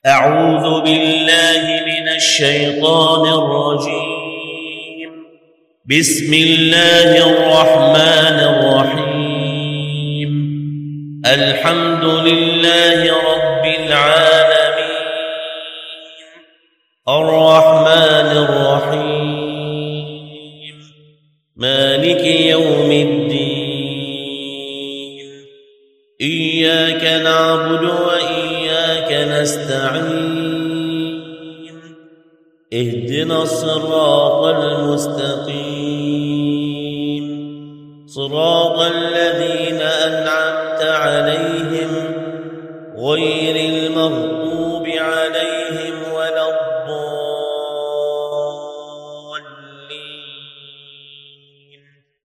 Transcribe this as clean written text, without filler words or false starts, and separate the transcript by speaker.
Speaker 1: أعوذ بالله من الشيطان الرجيم. بسم الله الرحمن الرحيم. الحمد لله رب العالمين، الرحمن الرحيم، مالك يوم الدين. إياك نعبد وإياك نستعين. اهدنا الصراط المستقيم، صراط الذين أنعمت عليهم غير